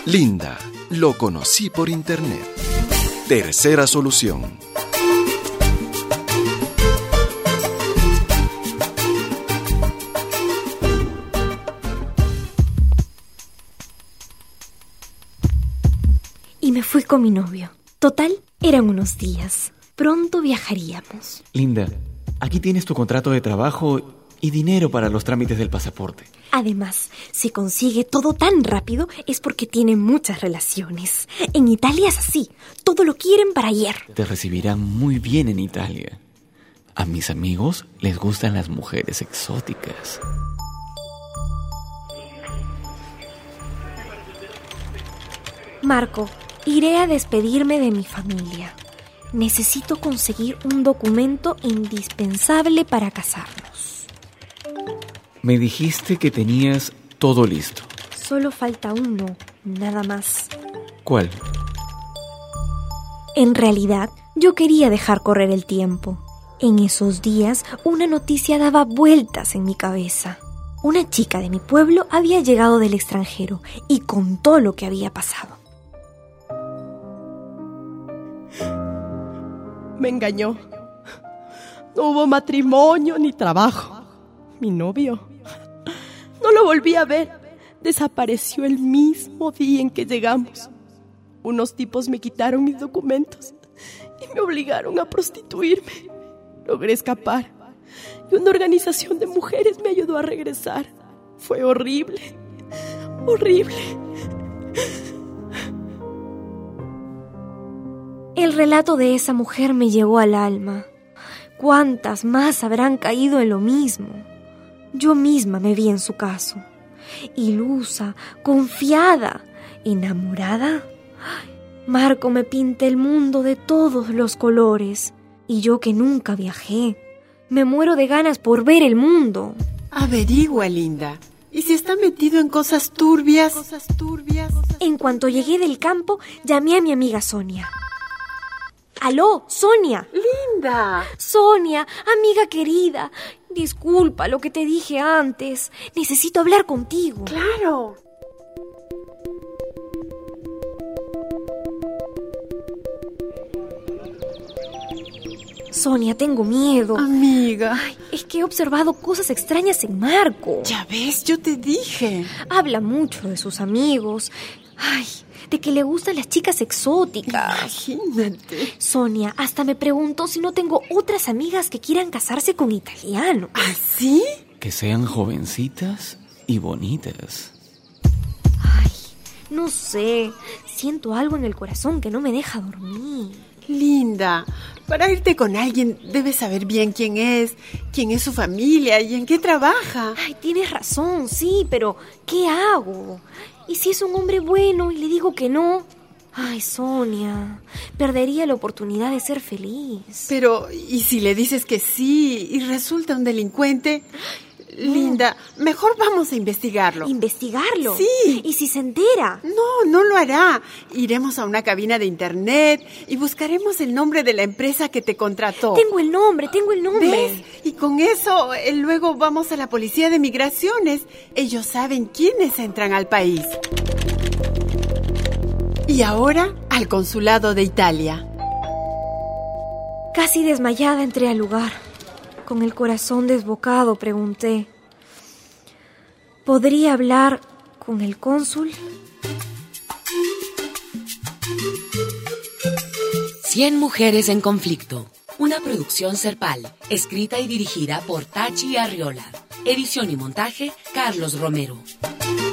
Linda, lo conocí por internet. Tercera solución. Y me fui con mi novio. Total, eran unos días. Pronto viajaríamos. Linda, aquí tienes tu contrato de trabajo y dinero para los trámites del pasaporte. Además, si consigue todo tan rápido es porque tiene muchas relaciones. En Italia es así, todo lo quieren para ayer. Te recibirán muy bien en Italia. A mis amigos les gustan las mujeres exóticas. Marco, iré a despedirme de mi familia. Necesito conseguir un documento indispensable para casarnos. Me dijiste que tenías todo listo. Solo falta uno, nada más. ¿Cuál? En realidad, yo quería dejar correr el tiempo. En esos días, una noticia daba vueltas en mi cabeza. Una chica de mi pueblo había llegado del extranjero y contó lo que había pasado. Me engañó. No hubo matrimonio ni trabajo. Mi novio, no lo volví a ver. Desapareció el mismo día en que llegamos. Unos tipos me quitaron mis documentos y me obligaron a prostituirme. Logré escapar y una organización de mujeres me ayudó a regresar. Fue horrible, horrible. El relato de esa mujer me llegó al alma. ¿Cuántas más habrán caído en lo mismo? Yo misma me vi en su caso. Ilusa, confiada, enamorada. Marco me pinta el mundo de todos los colores. Y yo que nunca viajé, me muero de ganas por ver el mundo. Averigua, Linda. ¿Y si está metido en cosas turbias? En cuanto llegué del campo, llamé a mi amiga Sonia. ¡Aló, Sonia! ¡Linda! Sonia, amiga querida, disculpa lo que te dije antes. Necesito hablar contigo. ¡Claro! Sonia, tengo miedo. Amiga. Ay, es que he observado cosas extrañas en Marco. Ya ves, yo te dije. Habla mucho de sus amigos. Ay, de que le gustan las chicas exóticas. Imagínate. Sonia, hasta me preguntó si no tengo otras amigas que quieran casarse con italianos. ¿Así? Que sean jovencitas y bonitas. Ay, no sé. Siento algo en el corazón que no me deja dormir. Linda, para irte con alguien debes saber bien quién es su familia y en qué trabaja. Ay, tienes razón, sí, pero ¿qué hago? ¿Y si es un hombre bueno y le digo que no? Ay, Sonia, perdería la oportunidad de ser feliz. Pero, ¿y si le dices que sí y resulta un delincuente? Linda, mejor vamos a investigarlo. ¿Investigarlo? Sí. ¿Y si se entera? No lo hará. Iremos a una cabina de internet y buscaremos el nombre de la empresa que te contrató. Tengo el nombre. ¿Ves? Y con eso, luego vamos a la policía de migraciones. Ellos saben quiénes entran al país. Y ahora, al consulado de Italia. Casi desmayada entré al lugar. Con el corazón desbocado pregunté: ¿podría hablar con el cónsul? 100 mujeres en conflicto. Una producción Serpal, escrita y dirigida por Tachi Arriola. Edición y montaje, Carlos Romero.